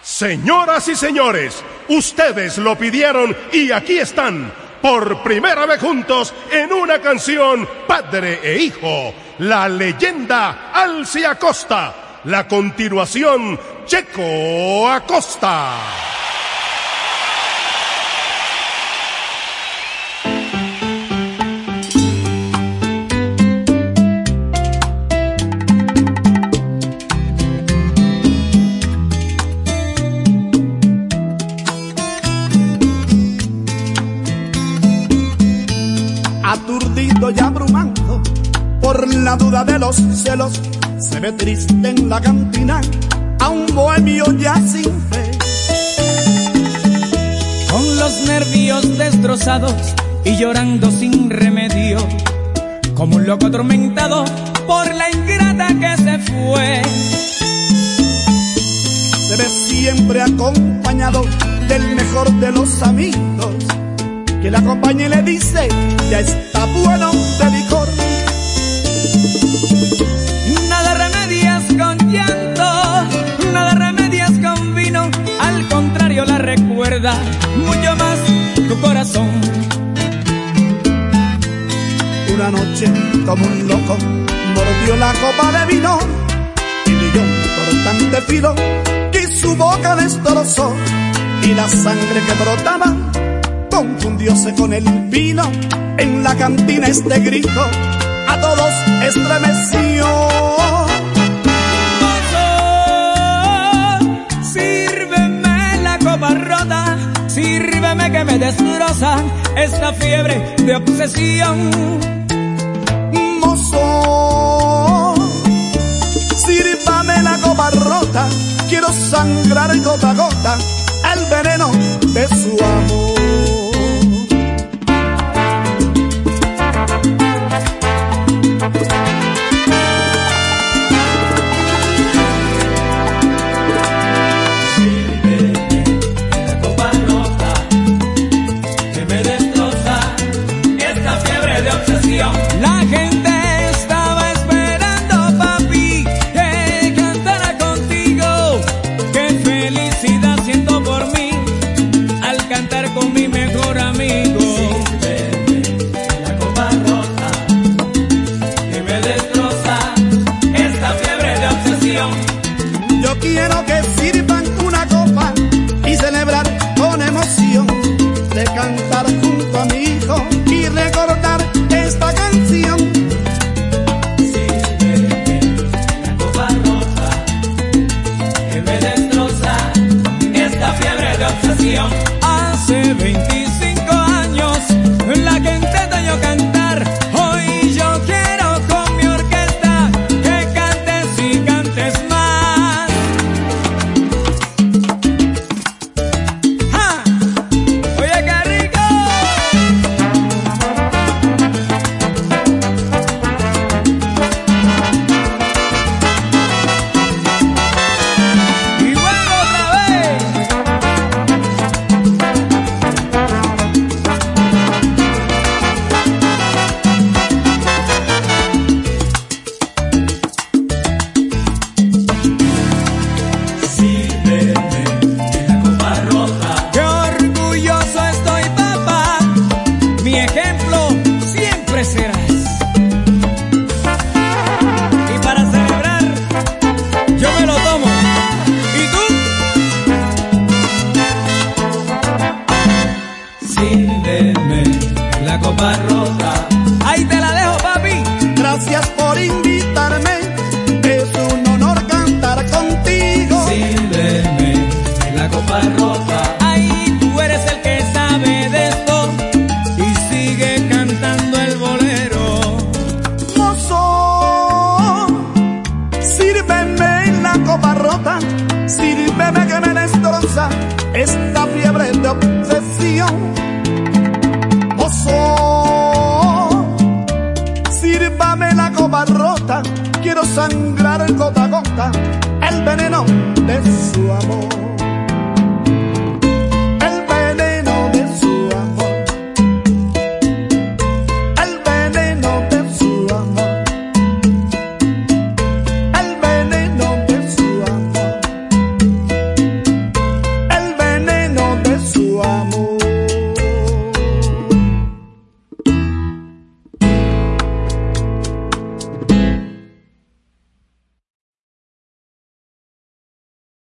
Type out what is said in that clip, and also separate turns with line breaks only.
Señoras y señores, ustedes lo pidieron y aquí están, por primera vez juntos en una canción padre e hijo, la leyenda Alci Acosta, la continuación Checo Acosta.
Aturdido y abrumado por la duda de los celos, se ve triste en la cantina a un bohemio ya sin fe.
Con los nervios destrozados y llorando sin remedio, como un loco atormentado por la ingrata que se fue.
Se ve siempre acompañado del mejor de los amigos, que le acompaña y le dice, ya está bueno de licor.
Nada remedias con llanto, nada remedias con vino, al contrario la recuerda mucho más tu corazón.
Una noche como un loco mordió la copa de vino y brilló un cortante filo que su boca destrozó, y la sangre que brotaba confundióse con el vino. En la cantina este grito a todos estremeció.
Mozo, sírveme la copa rota, sírveme que me destroza esta fiebre de obsesión.
Mozo, sírvame la copa rota, quiero sangrar gota a gota el veneno de su amor.
La gente estaba esperando, papi, que cantara contigo. Qué felicidad siento por mí al cantar con mi mejor amigo. Sírveme la copa rota que me destroza esta fiebre de obsesión.
Yo quiero que sirvan una copa y celebrar con emoción, de cantar junto a mi hijo y recordar esta canción.
Sírveme la copa rota que me destroza esta fiebre de obsesión. Hace 25 años la que intento yo cantar, hoy yo quiero con mi orquesta que cantes y cantes más. ¡Ja! Oye, qué rico. Y vuelvo otra vez. Sírveme la copa rota. Qué orgulloso estoy, papá, mi ejemplo siempre serás. Y para celebrar yo me lo tomo. ¿Y tú? Sírveme la copa rota. Ahí te la dejo, papi.
Gracias por invitarme, es un honor cantar contigo.
Sírveme la copa rota. Ahí tú eres el que sabe de esto y sigue cantando el bolero.
Mozo, sírveme la copa rota, sírveme que me destroza esta fiebre de obsesión. Mozo, sírvame la copa rota, quiero sangrar gota a gota el veneno de